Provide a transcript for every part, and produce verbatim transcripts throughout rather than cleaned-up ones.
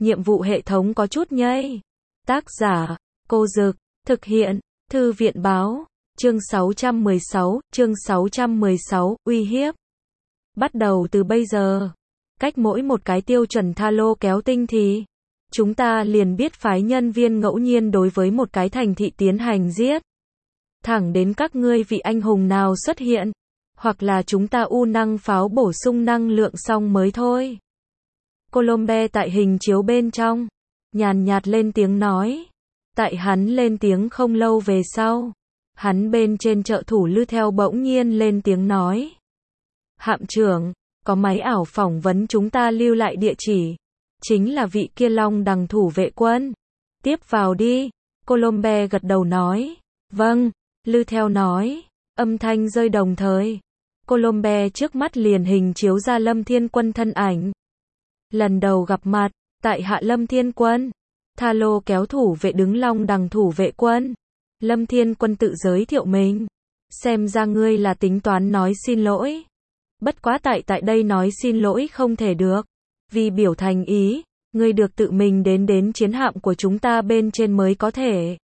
nhiệm vụ hệ thống có chút nhây. Tác giả, Cô Dực, thực hiện, Thư viện Báo, chương sáu trăm mười sáu, chương sáu trăm mười sáu, uy hiếp. Bắt đầu từ bây giờ, cách mỗi một cái tiêu chuẩn tha lô kéo tinh thì, chúng ta liền biết phái nhân viên ngẫu nhiên đối với một cái thành thị tiến hành giết. Thẳng đến các ngươi vị anh hùng nào xuất hiện, hoặc là chúng ta u năng pháo bổ sung năng lượng xong mới thôi. Colombe tại hình chiếu bên trong, nhàn nhạt lên tiếng nói. Tại hắn lên tiếng không lâu về sau, hắn bên trên trợ thủ Lư theo bỗng nhiên lên tiếng nói. Hạm trưởng, có máy ảo phỏng vấn chúng ta lưu lại địa chỉ. Chính là vị kia Long Đằng thủ vệ quân. Tiếp vào đi. Colombe gật đầu nói. Vâng, Lư theo nói. Âm thanh rơi đồng thời. Colombe trước mắt liền hình chiếu ra Lâm Thiên Quân thân ảnh. Lần đầu gặp mặt, tại hạ Lâm Thiên Quân. Tha lô kéo thủ vệ đứng Long Đằng thủ vệ quân. Lâm Thiên Quân tự giới thiệu mình. Xem ra ngươi là tính toán nói xin lỗi. Bất quá tại tại đây nói xin lỗi không thể được. Vì biểu thành ý, ngươi được tự mình đến đến chiến hạm của chúng ta bên trên mới có thể.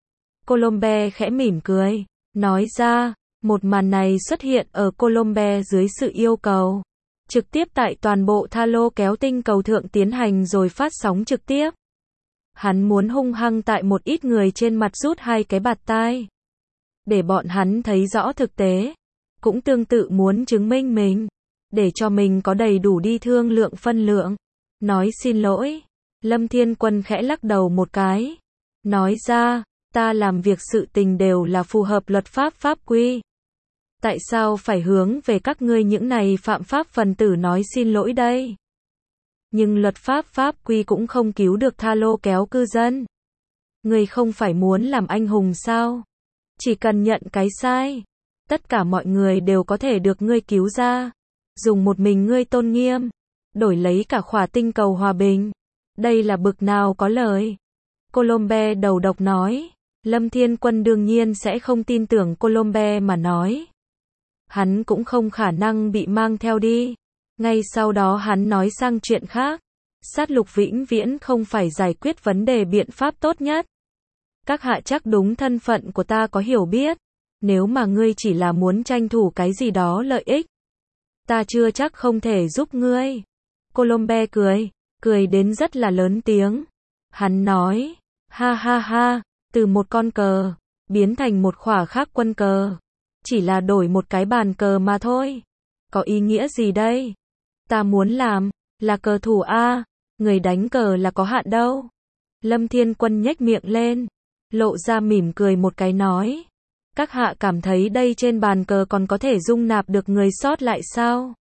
Colombe khẽ mỉm cười, nói ra, một màn này xuất hiện ở Colombe dưới sự yêu cầu. Trực tiếp tại toàn bộ tha lô kéo tinh cầu thượng tiến hành rồi phát sóng trực tiếp. Hắn muốn hung hăng tại một ít người trên mặt rút hai cái bạt tai. Để bọn hắn thấy rõ thực tế. Cũng tương tự muốn chứng minh mình. Để cho mình có đầy đủ đi thương lượng phân lượng. Nói xin lỗi. Lâm Thiên Quân khẽ lắc đầu một cái. Nói ra, ta làm việc sự tình đều là phù hợp luật pháp pháp quy. Tại sao phải hướng về các ngươi những này phạm pháp phần tử nói xin lỗi đây? Nhưng luật pháp pháp quy cũng không cứu được tha lô kéo cư dân. Ngươi không phải muốn làm anh hùng sao? Chỉ cần nhận cái sai. Tất cả mọi người đều có thể được ngươi cứu ra. Dùng một mình ngươi tôn nghiêm. Đổi lấy cả khỏa tinh cầu hòa bình. Đây là bực nào có lời. Colombe đầu độc nói. Lâm Thiên Quân đương nhiên sẽ không tin tưởng Colombe mà nói. Hắn cũng không khả năng bị mang theo đi. Ngay sau đó hắn nói sang chuyện khác. Sát lục vĩnh viễn không phải giải quyết vấn đề biện pháp tốt nhất. Các hạ chắc đúng thân phận của ta có hiểu biết. Nếu mà ngươi chỉ là muốn tranh thủ cái gì đó lợi ích. Ta chưa chắc không thể giúp ngươi. Colombe cười. Cười đến rất là lớn tiếng. Hắn nói. Ha ha ha. Từ một con cờ. Biến thành một khỏa khác quân cờ. Chỉ là đổi một cái bàn cờ mà thôi. Có ý nghĩa gì đây? Ta muốn làm, là cờ thủ A, người đánh cờ là có hạn đâu. Lâm Thiên Quân nhếch miệng lên, lộ ra mỉm cười một cái nói. Các hạ cảm thấy đây trên bàn cờ còn có thể dung nạp được người sót lại sao?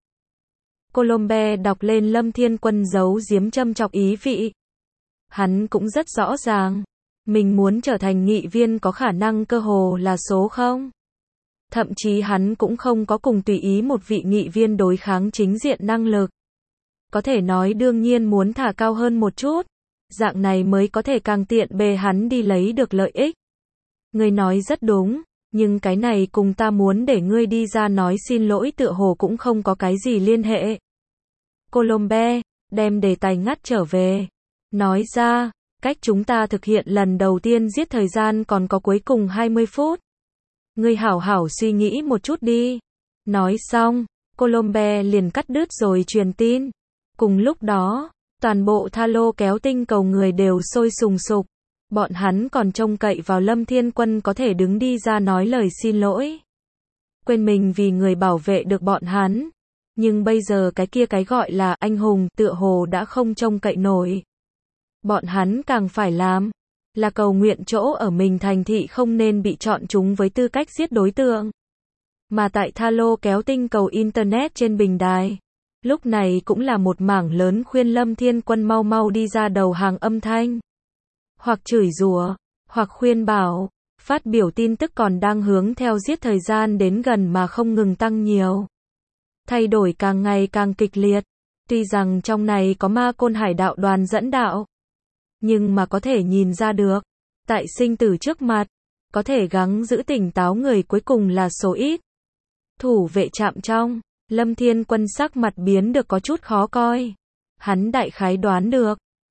Colombe đọc lên Lâm Thiên Quân giấu giếm châm chọc ý vị. Hắn cũng rất rõ ràng, mình muốn trở thành nghị viên có khả năng cơ hồ là số không. Thậm chí hắn cũng không có cùng tùy ý một vị nghị viên đối kháng chính diện năng lực. Có thể nói đương nhiên muốn thả cao hơn một chút. Dạng này mới có thể càng tiện bề hắn đi lấy được lợi ích. Ngươi nói rất đúng, nhưng cái này cùng ta muốn để ngươi đi ra nói xin lỗi tựa hồ cũng không có cái gì liên hệ. Colombe, đem đề tài ngắt trở về. Nói ra, cách chúng ta thực hiện lần đầu tiên giết thời gian còn có cuối cùng hai mươi phút. Ngươi hảo hảo suy nghĩ một chút đi. Nói xong, Colombe liền cắt đứt rồi truyền tin. Cùng lúc đó, toàn bộ tha lô kéo tinh cầu người đều sôi sùng sục. Bọn hắn còn trông cậy vào Lâm Thiên Quân có thể đứng đi ra nói lời xin lỗi. Quên mình vì người bảo vệ được bọn hắn. Nhưng bây giờ cái kia cái gọi là anh hùng tựa hồ đã không trông cậy nổi. Bọn hắn càng phải làm là cầu nguyện chỗ ở mình thành thị không nên bị chọn chúng với tư cách giết đối tượng. Mà tại tha lô kéo tinh cầu Internet trên bình đài, lúc này cũng là một mảng lớn khuyên Lâm Thiên Quân mau mau đi ra đầu hàng âm thanh. Hoặc chửi rủa, hoặc khuyên bảo, phát biểu tin tức còn đang hướng theo giết thời gian đến gần mà không ngừng tăng nhiều. Thay đổi càng ngày càng kịch liệt, tuy rằng trong này có ma côn hải đạo đoàn dẫn đạo. Nhưng mà có thể nhìn ra được, tại sinh tử trước mặt, có thể gắng giữ tỉnh táo người cuối cùng là số ít. Thủ vệ trạm trong, Lâm Thiên Quân sắc mặt biến được có chút khó coi. Hắn đại khái đoán được,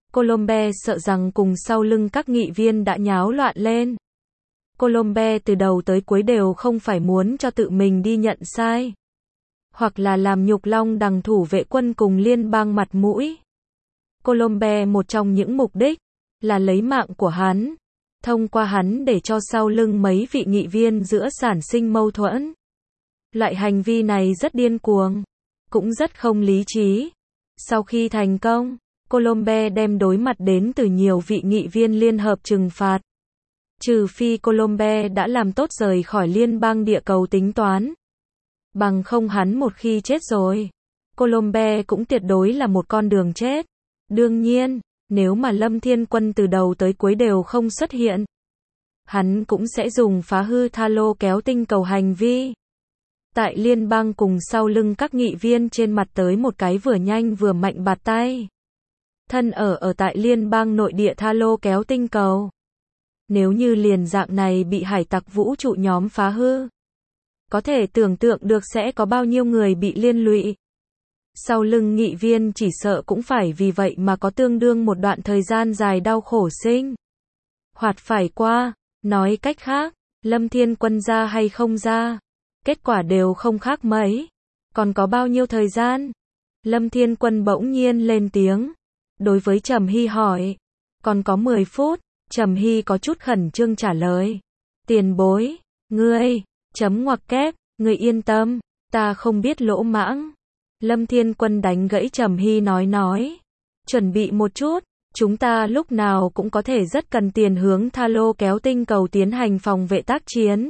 Colombe sợ rằng cùng sau lưng các nghị viên đã nháo loạn lên. Colombe từ đầu tới cuối đều không phải muốn cho tự mình đi nhận sai, hoặc là làm nhục Long Đằng thủ vệ quân cùng liên bang mặt mũi. Colombe một trong những mục đích là lấy mạng của hắn, thông qua hắn để cho sau lưng mấy vị nghị viên giữa sản sinh mâu thuẫn. Loại hành vi này rất điên cuồng, cũng rất không lý trí. Sau khi thành công, Colombe đem đối mặt đến từ nhiều vị nghị viên liên hợp trừng phạt. Trừ phi Colombe đã làm tốt rời khỏi liên bang địa cầu tính toán. Bằng không hắn một khi chết rồi, Colombe cũng tuyệt đối là một con đường chết. Đương nhiên, nếu mà Lâm Thiên Quân từ đầu tới cuối đều không xuất hiện, hắn cũng sẽ dùng phá hư tha lô kéo tinh cầu hành vi. Tại liên bang cùng sau lưng các nghị viên trên mặt tới một cái vừa nhanh vừa mạnh bạt tay. Thân ở ở tại liên bang nội địa tha lô kéo tinh cầu. Nếu như liền dạng này bị hải tặc vũ trụ nhóm phá hư, có thể tưởng tượng được sẽ có bao nhiêu người bị liên lụy. Sau lưng nghị viên chỉ sợ cũng phải vì vậy mà có tương đương một đoạn thời gian dài đau khổ sinh hoạt phải qua. Nói cách khác, Lâm Thiên Quân ra hay không ra, kết quả đều không khác mấy. Còn có bao nhiêu thời gian? Lâm Thiên Quân bỗng nhiên lên tiếng. Đối với Trầm Hy hỏi. Còn có mười phút. Trầm Hy có chút khẩn trương trả lời. Tiền bối, ngươi, chấm ngoặc kép, ngươi yên tâm, ta không biết lỗ mãng. Lâm Thiên Quân đánh gãy Trầm Hy nói nói. Chuẩn bị một chút, chúng ta lúc nào cũng có thể rất cần tiền hướng tha lô kéo tinh cầu tiến hành phòng vệ tác chiến.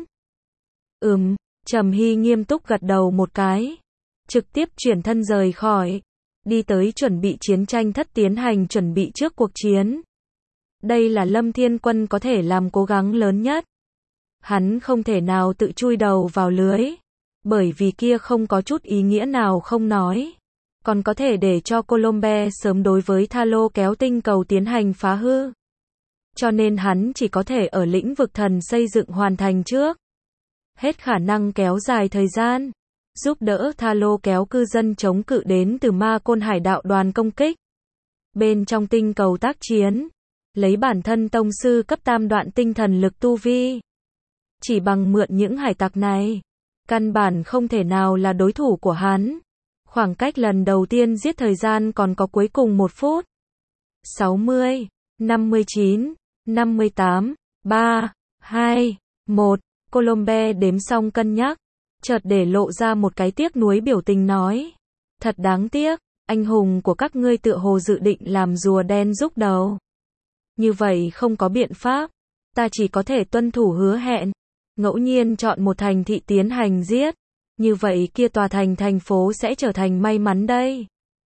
Ừm, Trầm Hy nghiêm túc gật đầu một cái. Trực tiếp chuyển thân rời khỏi. Đi tới chuẩn bị chiến tranh thất tiến hành chuẩn bị trước cuộc chiến. Đây là Lâm Thiên Quân có thể làm cố gắng lớn nhất. Hắn không thể nào tự chui đầu vào lưới, bởi vì kia không có chút ý nghĩa nào không nói. Còn có thể để cho Colombe sớm đối với tha lô kéo tinh cầu tiến hành phá hư. Cho nên hắn chỉ có thể ở lĩnh vực thần xây dựng hoàn thành trước. Hết khả năng kéo dài thời gian, giúp đỡ tha lô kéo cư dân chống cự đến từ ma côn hải đạo đoàn công kích. Bên trong tinh cầu tác chiến, lấy bản thân tông sư cấp tam đoạn tinh thần lực tu vi. Chỉ bằng mượn những hải tặc này, căn bản không thể nào là đối thủ của hắn. Khoảng cách lần đầu tiên giết thời gian còn có cuối cùng một phút. sáu mươi, năm mươi chín, năm mươi tám, ba, hai, một. Colombe đếm xong cân nhắc, chợt để lộ ra một cái tiếc nuối biểu tình nói. Thật đáng tiếc, anh hùng của các ngươi tựa hồ dự định làm rùa đen rúc đầu. Như vậy không có biện pháp, ta chỉ có thể tuân thủ hứa hẹn, ngẫu nhiên chọn một thành thị tiến hành giết, như vậy kia tòa thành thành phố sẽ trở thành may mắn đây.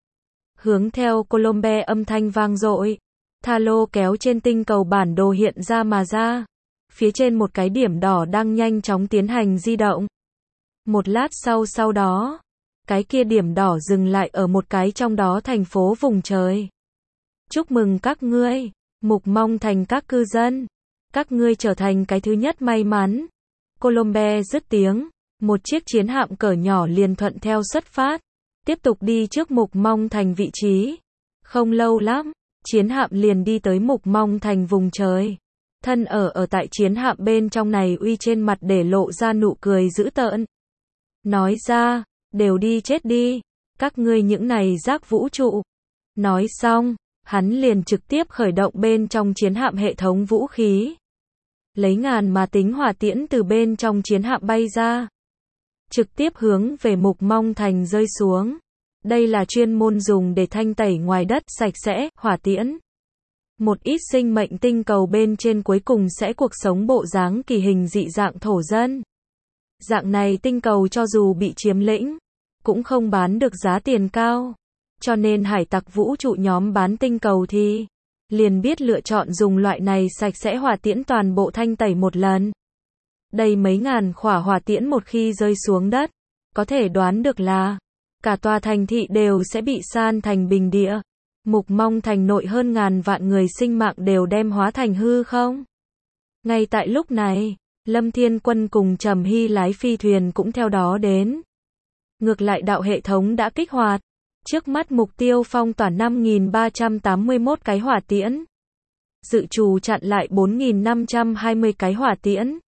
Hướng theo Colombe âm thanh vang dội, tha lô kéo trên tinh cầu bản đồ hiện ra mà ra, phía trên một cái điểm đỏ đang nhanh chóng tiến hành di động. Một lát sau sau đó, cái kia điểm đỏ dừng lại ở một cái trong đó thành phố vùng trời. Chúc mừng các ngươi, Mục Mong thành các cư dân, các ngươi trở thành cái thứ nhất may mắn. Colombe dứt tiếng, một chiếc chiến hạm cỡ nhỏ liền thuận theo xuất phát, tiếp tục đi trước Mục Mong thành vị trí. Không lâu lắm, chiến hạm liền đi tới Mục Mong thành vùng trời. Thân ở ở tại chiến hạm bên trong này uy trên mặt để lộ ra nụ cười dữ tợn. Nói ra, đều đi chết đi, các ngươi những này rác vũ trụ. Nói xong, hắn liền trực tiếp khởi động bên trong chiến hạm hệ thống vũ khí. Lấy ngàn mà tính hỏa tiễn từ bên trong chiến hạm bay ra. Trực tiếp hướng về Mục Mong thành rơi xuống. Đây là chuyên môn dùng để thanh tẩy ngoài đất sạch sẽ, hỏa tiễn. Một ít sinh mệnh tinh cầu bên trên cuối cùng sẽ cuộc sống bộ dáng kỳ hình dị dạng thổ dân. Dạng này tinh cầu cho dù bị chiếm lĩnh, cũng không bán được giá tiền cao. Cho nên hải tặc vũ trụ nhóm bán tinh cầu thì liền biết lựa chọn dùng loại này sạch sẽ hỏa tiễn toàn bộ thanh tẩy một lần. Đây mấy ngàn khỏa hỏa tiễn một khi rơi xuống đất, có thể đoán được là cả tòa thành thị đều sẽ bị san thành bình địa. Mục Mong thành nội hơn ngàn vạn người sinh mạng đều đem hóa thành hư không. Ngay tại lúc này, Lâm Thiên Quân cùng Trầm Hy lái phi thuyền cũng theo đó đến. Ngược lại đạo hệ thống đã kích hoạt. Trước mắt mục tiêu phong tỏa năm nghìn ba trăm tám mươi mốt cái hỏa tiễn. Dự trù chặn lại bốn nghìn năm trăm hai mươi cái hỏa tiễn.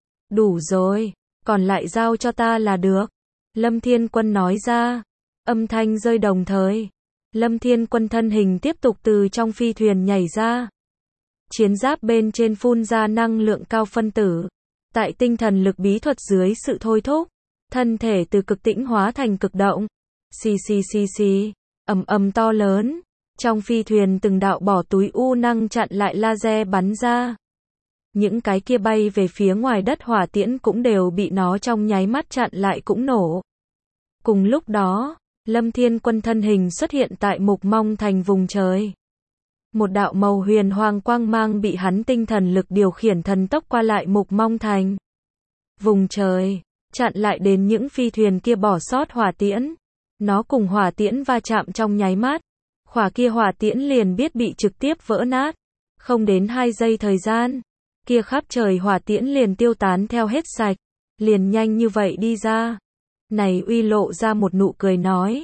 Đủ rồi, còn lại giao cho ta là được. Lâm Thiên Quân nói ra. Âm thanh rơi đồng thời. Lâm Thiên Quân thân hình tiếp tục từ trong phi thuyền nhảy ra. Chiến giáp bên trên phun ra năng lượng cao phân tử. Tại tinh thần lực bí thuật dưới sự thôi thúc, thân thể từ cực tĩnh hóa thành cực động. Xì xì xì xì, ầm ầm to lớn. Trong phi thuyền từng đạo bỏ túi u năng chặn lại laser bắn ra. Những cái kia bay về phía ngoài đất hỏa tiễn cũng đều bị nó trong nháy mắt chặn lại cũng nổ. Cùng lúc đó, Lâm Thiên Quân thân hình xuất hiện tại Mục Mong Thành vùng trời. Một đạo màu huyền hoàng quang mang bị hắn tinh thần lực điều khiển thần tốc qua lại Mục Mong Thành. Vùng trời, chặn lại đến những phi thuyền kia bỏ sót hỏa tiễn. Nó cùng hỏa tiễn va chạm trong nháy mắt. Khỏa kia hỏa tiễn liền biết bị trực tiếp vỡ nát. Không đến hai giây thời gian, kia khắp trời hỏa tiễn liền tiêu tán theo hết sạch. Liền nhanh như vậy đi ra. Này Uy lộ ra một nụ cười nói.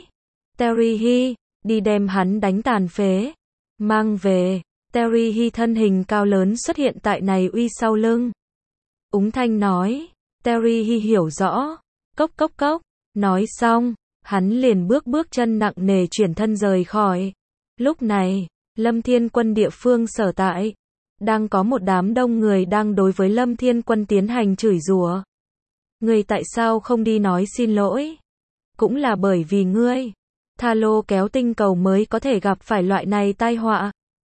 Terry, đi đem hắn đánh tàn phế. Mang về. Terry thân hình cao lớn xuất hiện tại này Uy sau lưng. Úng thanh nói. Terry hiểu rõ. Cốc cốc cốc. Nói xong, hắn liền bước bước chân nặng nề chuyển thân rời khỏi. Lúc này, Lâm Thiên Quân địa phương sở tại. Đang có một đám đông người đang đối với Lâm Thiên Quân tiến hành chửi rủa. Ngươi tại sao không đi nói xin lỗi? Cũng là bởi vì ngươi. Tha lô kéo tinh cầu mới có thể gặp phải loại này tai họa.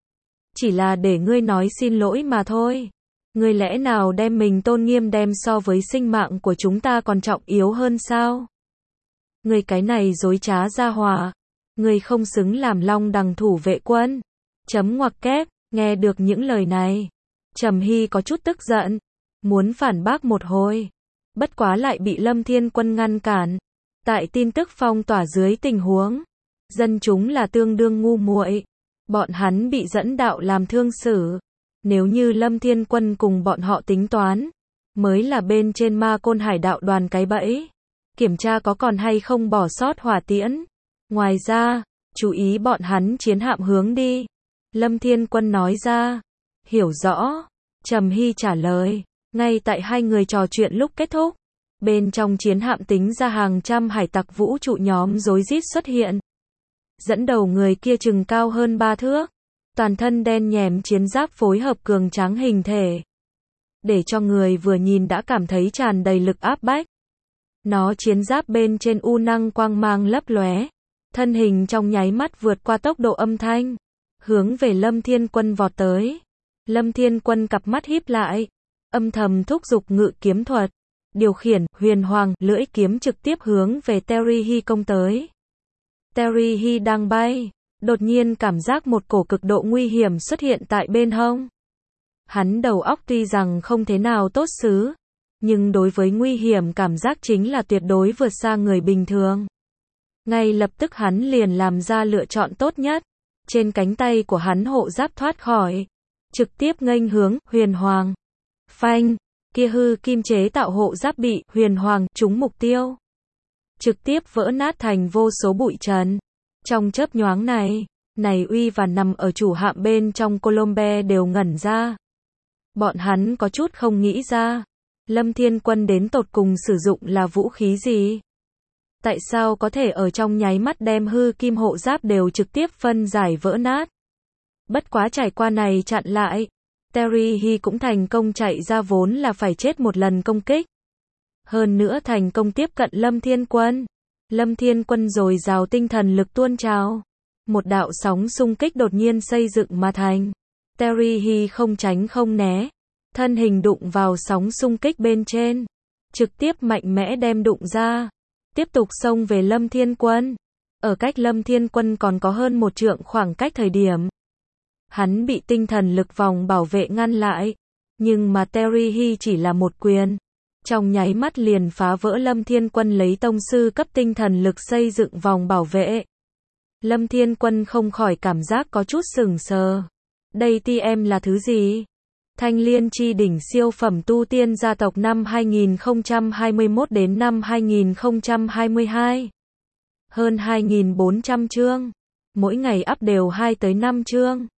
Chỉ là để ngươi nói xin lỗi mà thôi. Ngươi lẽ nào đem mình tôn nghiêm đem so với sinh mạng của chúng ta còn trọng yếu hơn sao? Ngươi cái này dối trá ra hỏa. Ngươi không xứng làm Long Đằng thủ vệ quân. Chấm ngoặc kép, nghe được những lời này. Trầm Hy có chút tức giận. Muốn phản bác một hồi. Bất quá lại bị Lâm Thiên Quân ngăn cản. Tại tin tức phong tỏa dưới tình huống, dân chúng là tương đương ngu muội. Bọn hắn bị dẫn đạo làm thương xử. Nếu như Lâm Thiên Quân cùng bọn họ tính toán, mới là bên trên Ma Côn Hải đạo đoàn cái bẫy. Kiểm tra có còn hay không bỏ sót hỏa tiễn. Ngoài ra, chú ý bọn hắn chiến hạm hướng đi. Lâm Thiên Quân nói ra. Hiểu rõ. Trầm Hy trả lời. Ngay tại hai người trò chuyện lúc kết thúc, bên trong chiến hạm tính ra hàng trăm hải tặc vũ trụ nhóm rối rít xuất hiện. Dẫn đầu người kia chừng cao hơn ba thước, toàn thân đen nhèm chiến giáp phối hợp cường tráng hình thể, để cho người vừa nhìn đã cảm thấy tràn đầy lực áp bách. Nó chiến giáp bên trên u năng quang mang lấp lóe, thân hình trong nháy mắt vượt qua tốc độ âm thanh, hướng về Lâm Thiên Quân vọt tới. Lâm Thiên Quân cặp mắt híp lại, âm thầm thúc giục ngự kiếm thuật, điều khiển huyền hoàng lưỡi kiếm trực tiếp hướng về Terry công tới. Terry đang bay, đột nhiên cảm giác một cổ cực độ nguy hiểm xuất hiện tại bên hông. Hắn đầu óc tuy rằng không thế nào tốt xứ, nhưng đối với nguy hiểm cảm giác chính là tuyệt đối vượt xa người bình thường. Ngay lập tức hắn liền làm ra lựa chọn tốt nhất. Trên cánh tay của hắn hộ giáp thoát khỏi, trực tiếp nghênh hướng huyền hoàng. Phanh, kia hư kim chế tạo hộ giáp bị huyền hoàng trúng mục tiêu, trực tiếp vỡ nát thành vô số bụi trần. Trong chớp nhoáng này, này Uy và nằm ở chủ hạm bên trong Colombe đều ngẩn ra. Bọn hắn có chút không nghĩ ra, Lâm Thiên Quân đến tột cùng sử dụng là vũ khí gì? Tại sao có thể ở trong nháy mắt đem hư kim hộ giáp đều trực tiếp phân giải vỡ nát? Bất quá trải qua này chặn lại, Terry cũng thành công chạy ra vốn là phải chết một lần công kích. Hơn nữa thành công tiếp cận Lâm Thiên Quân. Lâm Thiên Quân dồi dào tinh thần lực tuôn trào. Một đạo sóng xung kích đột nhiên xây dựng mà thành. Terry không tránh không né. Thân hình đụng vào sóng xung kích bên trên. Trực tiếp mạnh mẽ đem đụng ra. Tiếp tục xông về Lâm Thiên Quân. Ở cách Lâm Thiên Quân còn có hơn một trượng khoảng cách thời điểm. Hắn bị tinh thần lực vòng bảo vệ ngăn lại. Nhưng mà Terry chỉ là một quyền. Trong nháy mắt liền phá vỡ Lâm Thiên Quân lấy tông sư cấp tinh thần lực xây dựng vòng bảo vệ. Lâm Thiên Quân không khỏi cảm giác có chút sừng sờ. Đây ti em là thứ gì? Thanh Liên chi đỉnh siêu phẩm tu tiên gia tộc năm hai nghìn không trăm hai mươi mốt đến năm hai nghìn không trăm hai mươi hai. Hơn hai nghìn bốn trăm chương. Mỗi ngày up đều hai tới năm chương.